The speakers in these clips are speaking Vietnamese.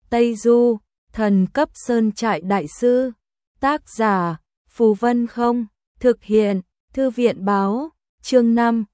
Tây Du, thần cấp sơn trại đại sư. Tác giả, Phù Vân Không. Thực hiện, Thư viện báo. Chương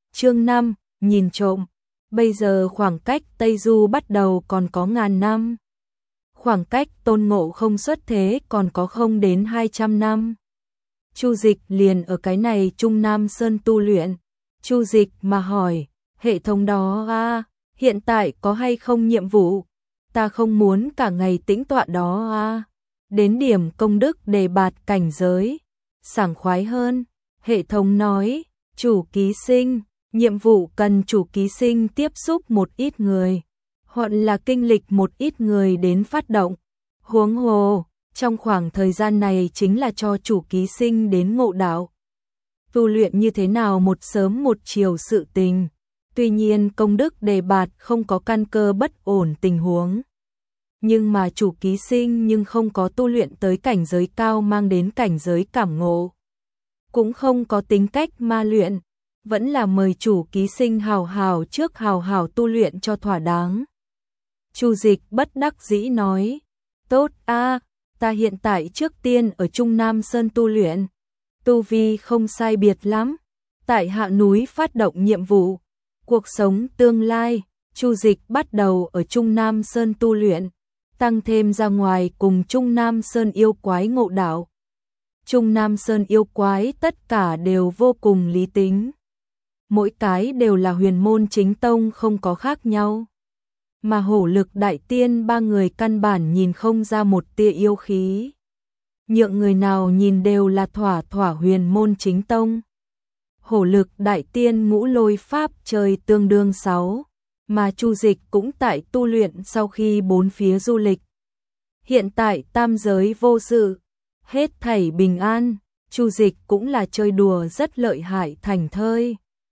5, nhìn trộm. Bây giờ khoảng cách Tây Du bắt đầu còn có ngàn năm. Khoảng cách Tôn Ngộ Không xuất thế còn có không đến 200 năm. Chu Dịch liền ở cái này Trung Nam Sơn tu luyện. Chu Dịch mà hỏi, hệ thống đó hiện tại có hay không nhiệm vụ? Ta không muốn cả ngày tĩnh tọa đó Đến điểm công đức đề bạt cảnh giới, sảng khoái hơn. Hệ thống nói, chủ ký sinh, nhiệm vụ cần chủ ký sinh tiếp xúc một ít người, hoặc là kinh lịch một ít người đến phát động. Huống hồ, trong khoảng thời gian này chính là cho chủ ký sinh đến ngộ đạo. Tu luyện như thế nào một sớm một chiều sự tình. Tuy nhiên công đức đề bạt không có căn cơ bất ổn tình huống. Nhưng mà chủ ký sinh nhưng không có tu luyện tới cảnh giới cao mang đến cảnh giới cảm ngộ. Cũng không có tính cách ma luyện. Vẫn là mời chủ ký sinh hào hào trước hào hào tu luyện cho thỏa đáng. Chu Dịch bất đắc dĩ nói, tốt ta hiện tại trước tiên ở Trung Nam Sơn tu luyện. Tu vi không sai biệt lắm. Tại hạ núi phát động nhiệm vụ. Cuộc sống tương lai, Chu Dịch bắt đầu ở Trung Nam Sơn tu luyện. Tăng thêm ra ngoài cùng Trung Nam Sơn yêu quái ngộ đạo. Trung Nam Sơn yêu quái tất cả đều vô cùng lý tính. Mỗi cái đều là huyền môn chính tông không có khác nhau. Mà Hổ Lực Đại Tiên ba người căn bản nhìn không ra một tia yêu khí. Nhượng người nào nhìn đều là thỏa huyền môn chính tông. Hổ Lực Đại Tiên ngũ lôi pháp trời tương đương 6, mà Chu Dịch cũng tại tu luyện sau khi bốn phía du lịch. Hiện tại tam giới vô sự, hết thảy bình an, Chu Dịch cũng là chơi đùa rất lợi hại thành thơi.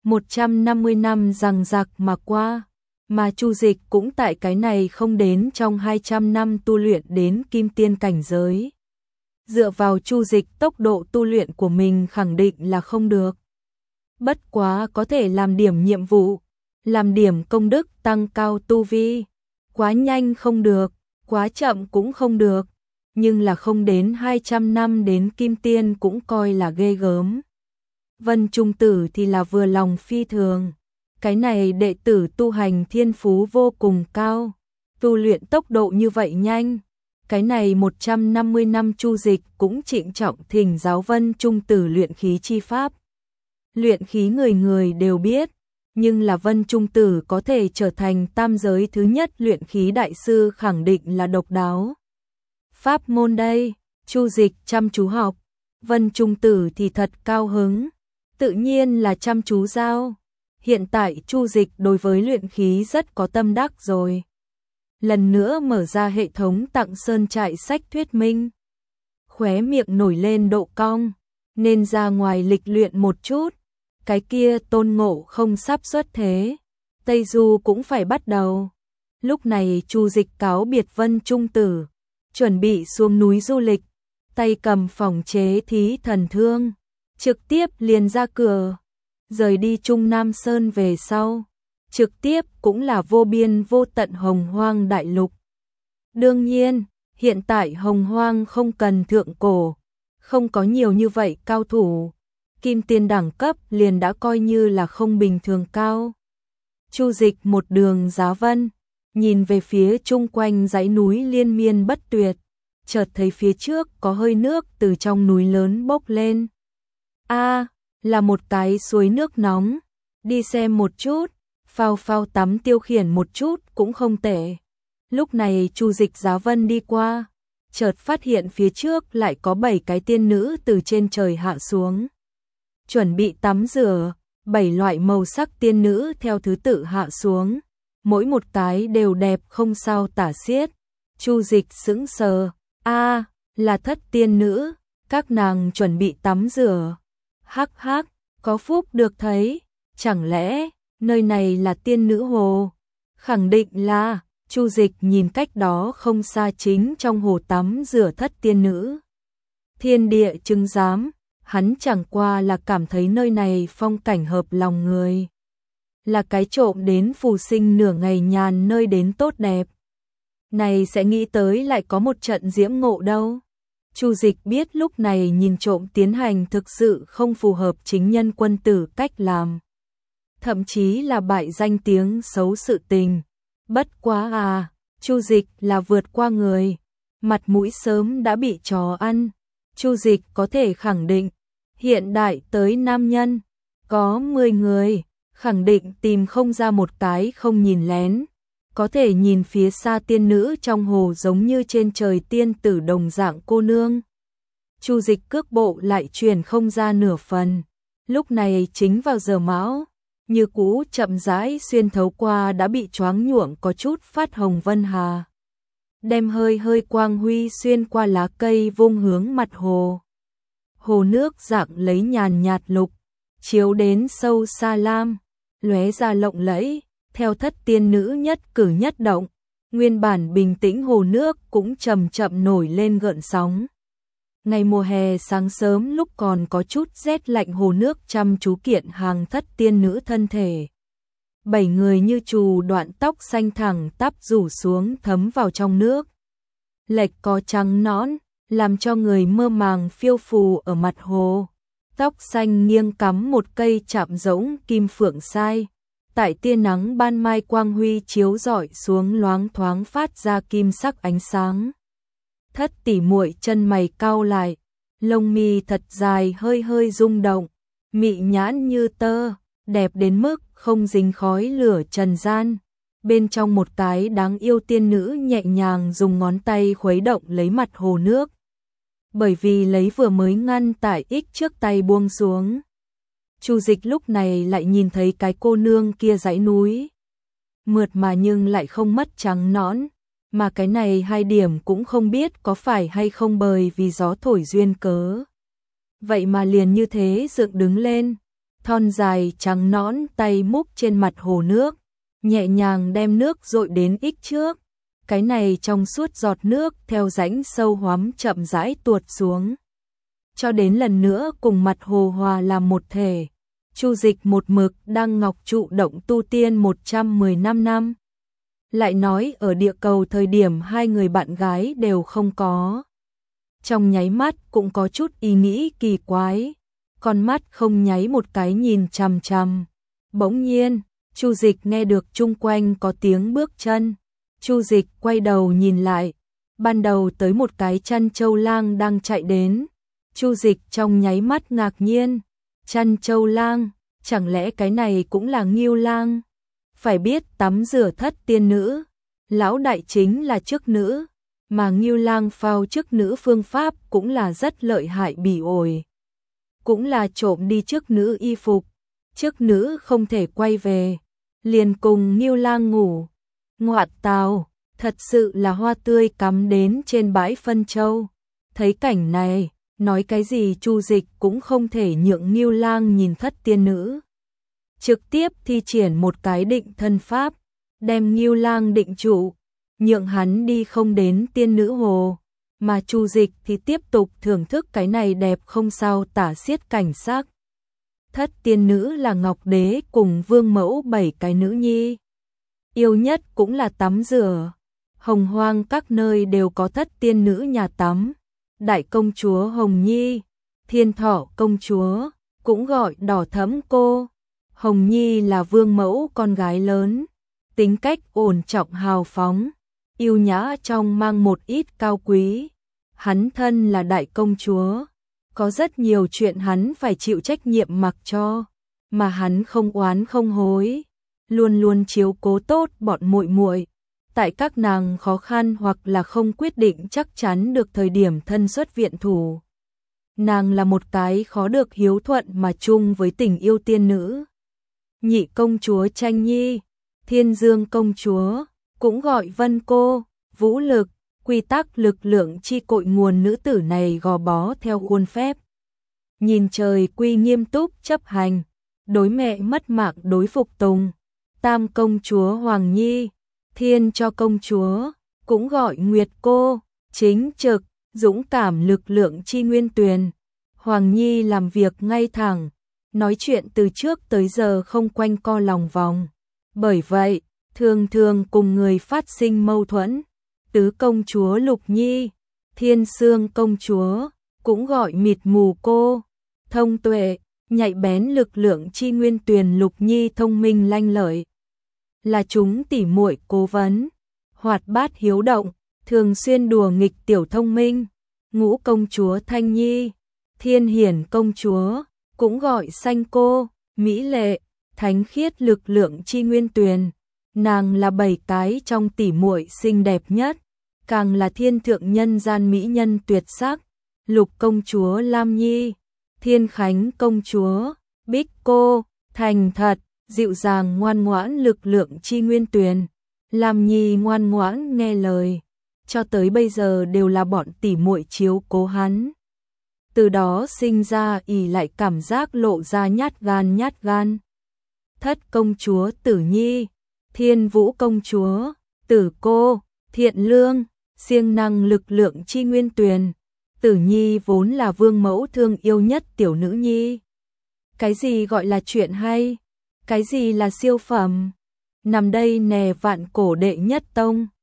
150 năm rằng giặc mà qua, mà Chu Dịch cũng tại cái này không đến trong 200 năm tu luyện đến kim tiên cảnh giới. Dựa vào Chu Dịch tốc độ tu luyện của mình khẳng định là không được. Bất quá có thể làm điểm nhiệm vụ, làm điểm công đức tăng cao tu vi. Quá nhanh không được, quá chậm cũng không được, nhưng là không đến 200 năm đến kim tiên cũng coi là ghê gớm. Vân Trung Tử thì là vừa lòng phi thường. Cái này đệ tử tu hành thiên phú vô cùng cao, tu luyện tốc độ như vậy nhanh. Cái này 150 năm Chu Dịch cũng trịnh trọng thỉnh giáo Vân Trung Tử luyện khí chi pháp. Luyện khí người người đều biết, nhưng là Vân Trung Tử có thể trở thành tam giới thứ nhất luyện khí đại sư khẳng định là độc đáo. Pháp môn đây, Chu Dịch chăm chú học, Vân Trung Tử thì thật cao hứng, tự nhiên là chăm chú giao. Hiện tại Chu Dịch đối với luyện khí rất có tâm đắc rồi. Lần nữa mở ra hệ thống tặng sơn trại sách thuyết minh. Khóe miệng nổi lên độ cong, nên ra ngoài lịch luyện một chút. Cái kia Tôn Ngộ Không sắp xuất thế, Tây Du cũng phải bắt đầu. Lúc này Chu Dịch cáo biệt Vân Trung Tử, chuẩn bị xuống núi du lịch, tay cầm phòng chế thí thần thương, trực tiếp liền ra cửa. Rời đi Trung Nam Sơn về sau, trực tiếp cũng là vô biên vô tận hồng hoang đại lục. Đương nhiên, hiện tại hồng hoang không cần thượng cổ, không có nhiều như vậy cao thủ. Kim tiên đẳng cấp liền đã coi như là không bình thường cao. Chu Dịch một đường giá vân, nhìn về phía chung quanh dãy núi liên miên bất tuyệt, chợt thấy phía trước có hơi nước từ trong núi lớn bốc lên. Là một cái suối nước nóng, đi xem một chút, phao tắm tiêu khiển một chút cũng không tệ. Lúc này Chu Dịch giá vân đi qua, chợt phát hiện phía trước lại có 7 cái tiên nữ từ trên trời hạ xuống. Chuẩn bị tắm rửa, 7 loại màu sắc tiên nữ theo thứ tự hạ xuống, mỗi một cái đều đẹp không sao tả xiết. Chu Dịch sững sờ, là thất tiên nữ, các nàng chuẩn bị tắm rửa. Hắc, có phúc được thấy, chẳng lẽ nơi này là tiên nữ hồ? Khẳng định là, Chu Dịch nhìn cách đó không xa chính trong hồ tắm rửa thất tiên nữ. Thiên địa chứng giám, hắn chẳng qua là cảm thấy nơi này phong cảnh hợp lòng người. Là cái trộm đến phù sinh nửa ngày nhàn nơi đến tốt đẹp. này sẽ nghĩ tới lại có một trận diễm ngộ đâu. Chu Dịch biết lúc này nhìn trộm tiến hành thực sự không phù hợp chính nhân quân tử cách làm. Thậm chí là bại danh tiếng xấu sự tình. Bất quá Chu Dịch là vượt qua người. Mặt mũi sớm đã bị chó ăn. Chu Dịch có thể khẳng định, hiện đại tới nam nhân, có 10 người, khẳng định tìm không ra một cái không nhìn lén. Có thể nhìn phía xa tiên nữ trong hồ giống như trên trời tiên tử đồng dạng cô nương. Chu Dịch cước bộ lại chuyển không ra nửa phần. Lúc này chính vào giờ mão, như cũ chậm rãi xuyên thấu qua đã bị choáng nhuộm có chút phát hồng vân hà. Đem hơi hơi quang huy xuyên qua lá cây vung hướng mặt hồ. Hồ nước dạng lấy nhàn nhạt lục, chiếu đến sâu xa lam, lóe ra lộng lẫy, theo thất tiên nữ nhất cử nhất động, nguyên bản bình tĩnh hồ nước cũng chậm chậm nổi lên gợn sóng. Ngày mùa hè sáng sớm lúc còn có chút rét lạnh, hồ nước chăm chú kiện hàng thất tiên nữ thân thể. 7 người như chù đoạn tóc xanh thẳng tắp rủ xuống thấm vào trong nước. Lệch có trắng nõn, làm cho người mơ màng phiêu phù ở mặt hồ. Tóc xanh nghiêng cắm một cây chạm rỗng kim phượng sai. Tại tia nắng ban mai quang huy chiếu rọi xuống loáng thoáng phát ra kim sắc ánh sáng. Thất tỷ muội chân mày cau lại, lông mi thật dài hơi hơi rung động, mị nhãn như tơ, đẹp đến mức không dính khói lửa trần gian. Bên trong một cái đáng yêu tiên nữ nhẹ nhàng dùng ngón tay khuấy động lấy mặt hồ nước. Bởi vì lấy vừa mới ngăn tại ích trước tay buông xuống. Chu Dịch lúc này lại nhìn thấy cái cô nương kia dãy núi. Mượt mà nhưng lại không mất trắng nõn. Mà cái này hai điểm cũng không biết có phải hay không bởi vì gió thổi duyên cớ. Vậy mà liền như thế dựng đứng lên. Thon dài trắng nõn tay múc trên mặt hồ nước. Nhẹ nhàng đem nước dội đến ích trước. Cái này trong suốt giọt nước theo rãnh sâu hoắm chậm rãi tuột xuống. Cho đến lần nữa cùng mặt hồ hòa làm một thể. Chu Dịch một mực đang ngọc trụ động tu tiên 115 năm. Lại nói ở địa cầu thời điểm hai người bạn gái đều không có. Trong nháy mắt cũng có chút ý nghĩ kỳ quái. Con mắt không nháy một cái nhìn chằm chằm. Bỗng nhiên, Chu Dịch nghe được chung quanh có tiếng bước chân. Chu Dịch quay đầu nhìn lại. Ban đầu tới một cái chăn châu lang đang chạy đến. Chu Dịch trong nháy mắt ngạc nhiên. Chăn châu lang, chẳng lẽ cái này cũng là Ngưu lang? Phải biết tắm rửa thất tiên nữ, lão đại chính là chức nữ, mà Ngưu lang phao chức nữ phương pháp cũng là rất lợi hại bỉ ổi. Cũng là trộm đi chức nữ y phục, chức nữ không thể quay về, liền cùng Ngưu lang ngủ. Ngoạn tào, thật sự là hoa tươi cắm đến trên bãi phân châu. Thấy cảnh này, nói cái gì Chu Dịch cũng không thể nhượng Ngưu lang nhìn thất tiên nữ. Trực tiếp thi triển một cái định thân pháp, đem Ngưu lang định trụ, nhượng hắn đi không đến tiên nữ hồ, mà Chu Dịch thì tiếp tục thưởng thức cái này đẹp không sao tả xiết cảnh sắc. Thất tiên nữ là Ngọc Đế cùng Vương Mẫu 7 cái nữ nhi. Yêu nhất cũng là tắm rửa. Hồng Hoang các nơi đều có thất tiên nữ nhà tắm. Đại công chúa Hồng Nhi, Thiên Thọ công chúa, cũng gọi Đỏ Thẫm cô. Hồng Nhi là Vương Mẫu con gái lớn, tính cách ổn trọng hào phóng, yêu nhã trong mang một ít cao quý. Hắn thân là đại công chúa, có rất nhiều chuyện hắn phải chịu trách nhiệm mặc cho, mà hắn không oán không hối, luôn luôn chiếu cố tốt bọn muội muội. Tại các nàng khó khăn hoặc là không quyết định chắc chắn được thời điểm thân xuất viện thủ. Nàng là một cái khó được hiếu thuận mà chung với tình yêu tiên nữ. Nhị công chúa Tranh Nhi, Thiên Dương công chúa, cũng gọi Vân cô, vũ lực, quy tắc lực lượng chi cội nguồn nữ tử này gò bó theo khuôn phép. Nhìn trời quy nghiêm túc chấp hành, đối mẹ mất mạng đối phục tùng. Tam công chúa Hoàng Nhi, Thiên cho công chúa, cũng gọi Nguyệt cô, chính trực, dũng cảm lực lượng chi nguyên tuyền. Hoàng Nhi làm việc ngay thẳng, nói chuyện từ trước tới giờ không quanh co lòng vòng. Bởi vậy, thường thường cùng người phát sinh mâu thuẫn. tứ công chúa Lục Nhi, Thiên Sương công chúa, cũng gọi mịt mù cô, thông tuệ, nhạy bén lực lượng chi nguyên tuyền Lục Nhi thông minh lanh lợi. Là chúng tỉ muội cố vấn, hoạt bát hiếu động, thường xuyên đùa nghịch tiểu thông minh. Ngũ công chúa Thanh Nhi, Thiên Hiển công chúa, cũng gọi Xanh cô, mỹ lệ, thánh khiết lực lượng chi nguyên tuyền. Nàng là 7 cái trong tỉ muội xinh đẹp nhất, càng là thiên thượng nhân gian mỹ nhân tuyệt sắc. Lục công chúa Lam Nhi, Thiên Khánh công chúa, Bích cô, thành thật, dịu dàng ngoan ngoãn lực lượng chi nguyên tuyền. Lam Nhi ngoan ngoãn nghe lời, cho tới bây giờ đều là bọn tỉ muội chiếu cố hắn. Từ đó sinh ra ỷ lại cảm giác lộ ra nhát gan. Thất công chúa Tử Nhi, Thiên Vũ công chúa, Tử cô, thiện lương, siêng năng lực lượng chi nguyên tuyền. Tử Nhi vốn là vương mẫu thương yêu nhất tiểu nữ nhi. Cái gì gọi là chuyện hay? Cái gì là siêu phẩm? Nằm đây nè vạn cổ đệ nhất tông.